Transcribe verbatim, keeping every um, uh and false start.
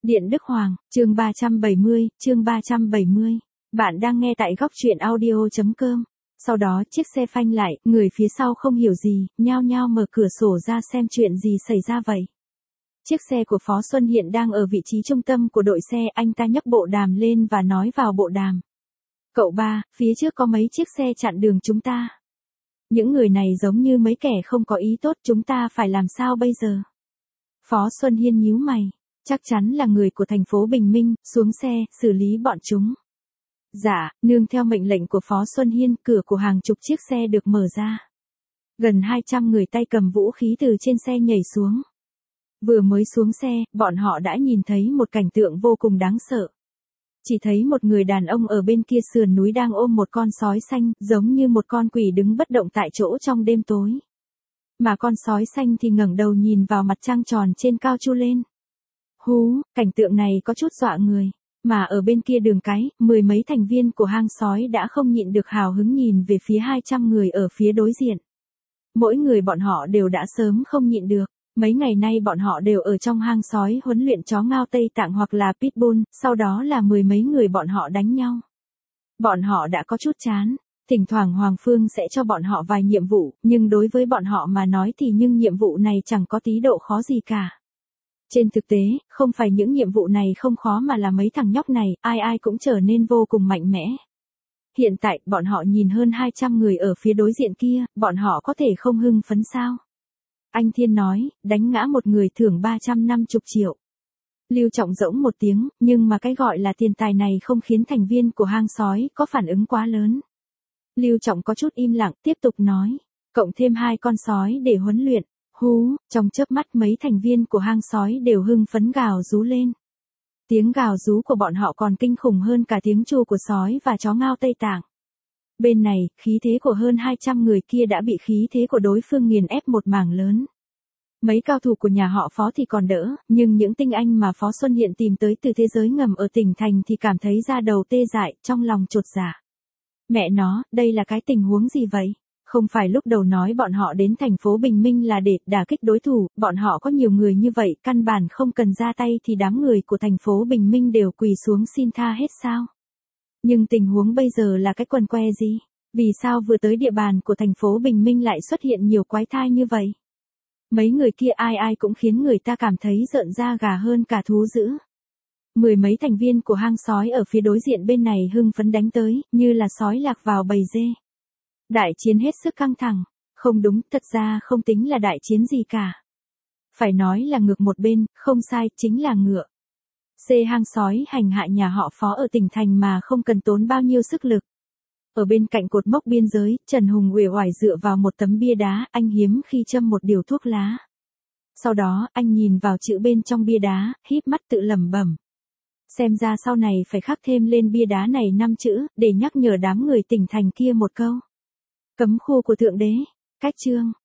Điện Đức Hoàng, chương ba trăm bảy mươi, chương ba trăm bảy mươi. Bạn đang nghe tại góc truyện audio chấm com. Sau đó chiếc xe phanh lại, người phía sau không hiểu gì, nhao nhao mở cửa sổ ra xem chuyện gì xảy ra vậy. Chiếc xe của Phó Xuân Hiện đang ở vị trí trung tâm của đội xe, anh ta nhấc bộ đàm lên và nói vào bộ đàm. Cậu ba, phía trước có mấy chiếc xe chặn đường chúng ta. Những người này giống như mấy kẻ không có ý tốt, chúng ta phải làm sao bây giờ? Phó Xuân Hiên nhíu mày. Chắc chắn là người của thành phố Bình Minh, xuống xe, xử lý bọn chúng. Dạ, nương theo mệnh lệnh của Phó Xuân Hiên, cửa của hàng chục chiếc xe được mở ra. Gần hai trăm người tay cầm vũ khí từ trên xe nhảy xuống. Vừa mới xuống xe, bọn họ đã nhìn thấy một cảnh tượng vô cùng đáng sợ. Chỉ thấy một người đàn ông ở bên kia sườn núi đang ôm một con sói xanh, giống như một con quỷ đứng bất động tại chỗ trong đêm tối. Mà con sói xanh thì ngẩng đầu nhìn vào mặt trăng tròn trên cao chu lên. Hú, cảnh tượng này có chút dọa người, mà ở bên kia đường cái, mười mấy thành viên của hang sói đã không nhịn được hào hứng nhìn về phía hai trăm người ở phía đối diện. Mỗi người bọn họ đều đã sớm không nhịn được, mấy ngày nay bọn họ đều ở trong hang sói huấn luyện chó ngao Tây Tạng hoặc là Pitbull, sau đó là mười mấy người bọn họ đánh nhau. Bọn họ đã có chút chán, thỉnh thoảng Hoàng Phương sẽ cho bọn họ vài nhiệm vụ, nhưng đối với bọn họ mà nói thì nhưng nhiệm vụ này chẳng có tí độ khó gì cả. Trên thực tế, không phải những nhiệm vụ này không khó mà là mấy thằng nhóc này, ai ai cũng trở nên vô cùng mạnh mẽ. Hiện tại, bọn họ nhìn hơn hai trăm người ở phía đối diện kia, bọn họ có thể không hưng phấn sao? Anh Thiên nói, đánh ngã một người thưởng ba trăm năm mươi triệu. Lưu Trọng rỗng một tiếng, nhưng mà cái gọi là tiền tài này không khiến thành viên của hang sói có phản ứng quá lớn. Lưu Trọng có chút im lặng, tiếp tục nói, cộng thêm hai con sói để huấn luyện. Hú, trong chớp mắt mấy thành viên của hang sói đều hưng phấn gào rú lên. Tiếng gào rú của bọn họ còn kinh khủng hơn cả tiếng tru của sói và chó ngao Tây Tạng. Bên này, khí thế của hơn hai trăm người kia đã bị khí thế của đối phương nghiền ép một mảng lớn. Mấy cao thủ của nhà họ Phó thì còn đỡ, nhưng những tinh anh mà Phó Xuân Hiện tìm tới từ thế giới ngầm ở tỉnh thành thì cảm thấy da đầu tê dại, trong lòng chột dạ. Mẹ nó, đây là cái tình huống gì vậy? Không phải lúc đầu nói bọn họ đến thành phố Bình Minh là để đả kích đối thủ, bọn họ có nhiều người như vậy, căn bản không cần ra tay thì đám người của thành phố Bình Minh đều quỳ xuống xin tha hết sao? Nhưng tình huống bây giờ là cái quần que gì? Vì sao vừa tới địa bàn của thành phố Bình Minh lại xuất hiện nhiều quái thai như vậy? Mấy người kia ai ai cũng khiến người ta cảm thấy rợn da gà hơn cả thú dữ. Mười mấy thành viên của hang sói ở phía đối diện bên này hưng phấn đánh tới, như là sói lạc vào bầy dê. Đại chiến hết sức căng thẳng, không đúng, thật ra không tính là đại chiến gì cả. Phải nói là ngược một bên, không sai, chính là ngựa. C hang sói hành hạ nhà họ Phó ở tỉnh thành mà không cần tốn bao nhiêu sức lực. Ở bên cạnh cột mốc biên giới, Trần Hùng uể oải dựa vào một tấm bia đá, anh hiếm khi châm một điều thuốc lá. Sau đó, anh nhìn vào chữ bên trong bia đá, híp mắt tự lẩm bẩm. Xem ra sau này phải khắc thêm lên bia đá này năm chữ, để nhắc nhở đám người tỉnh thành kia một câu. Cấm khu của Thượng Đế. Cách chương.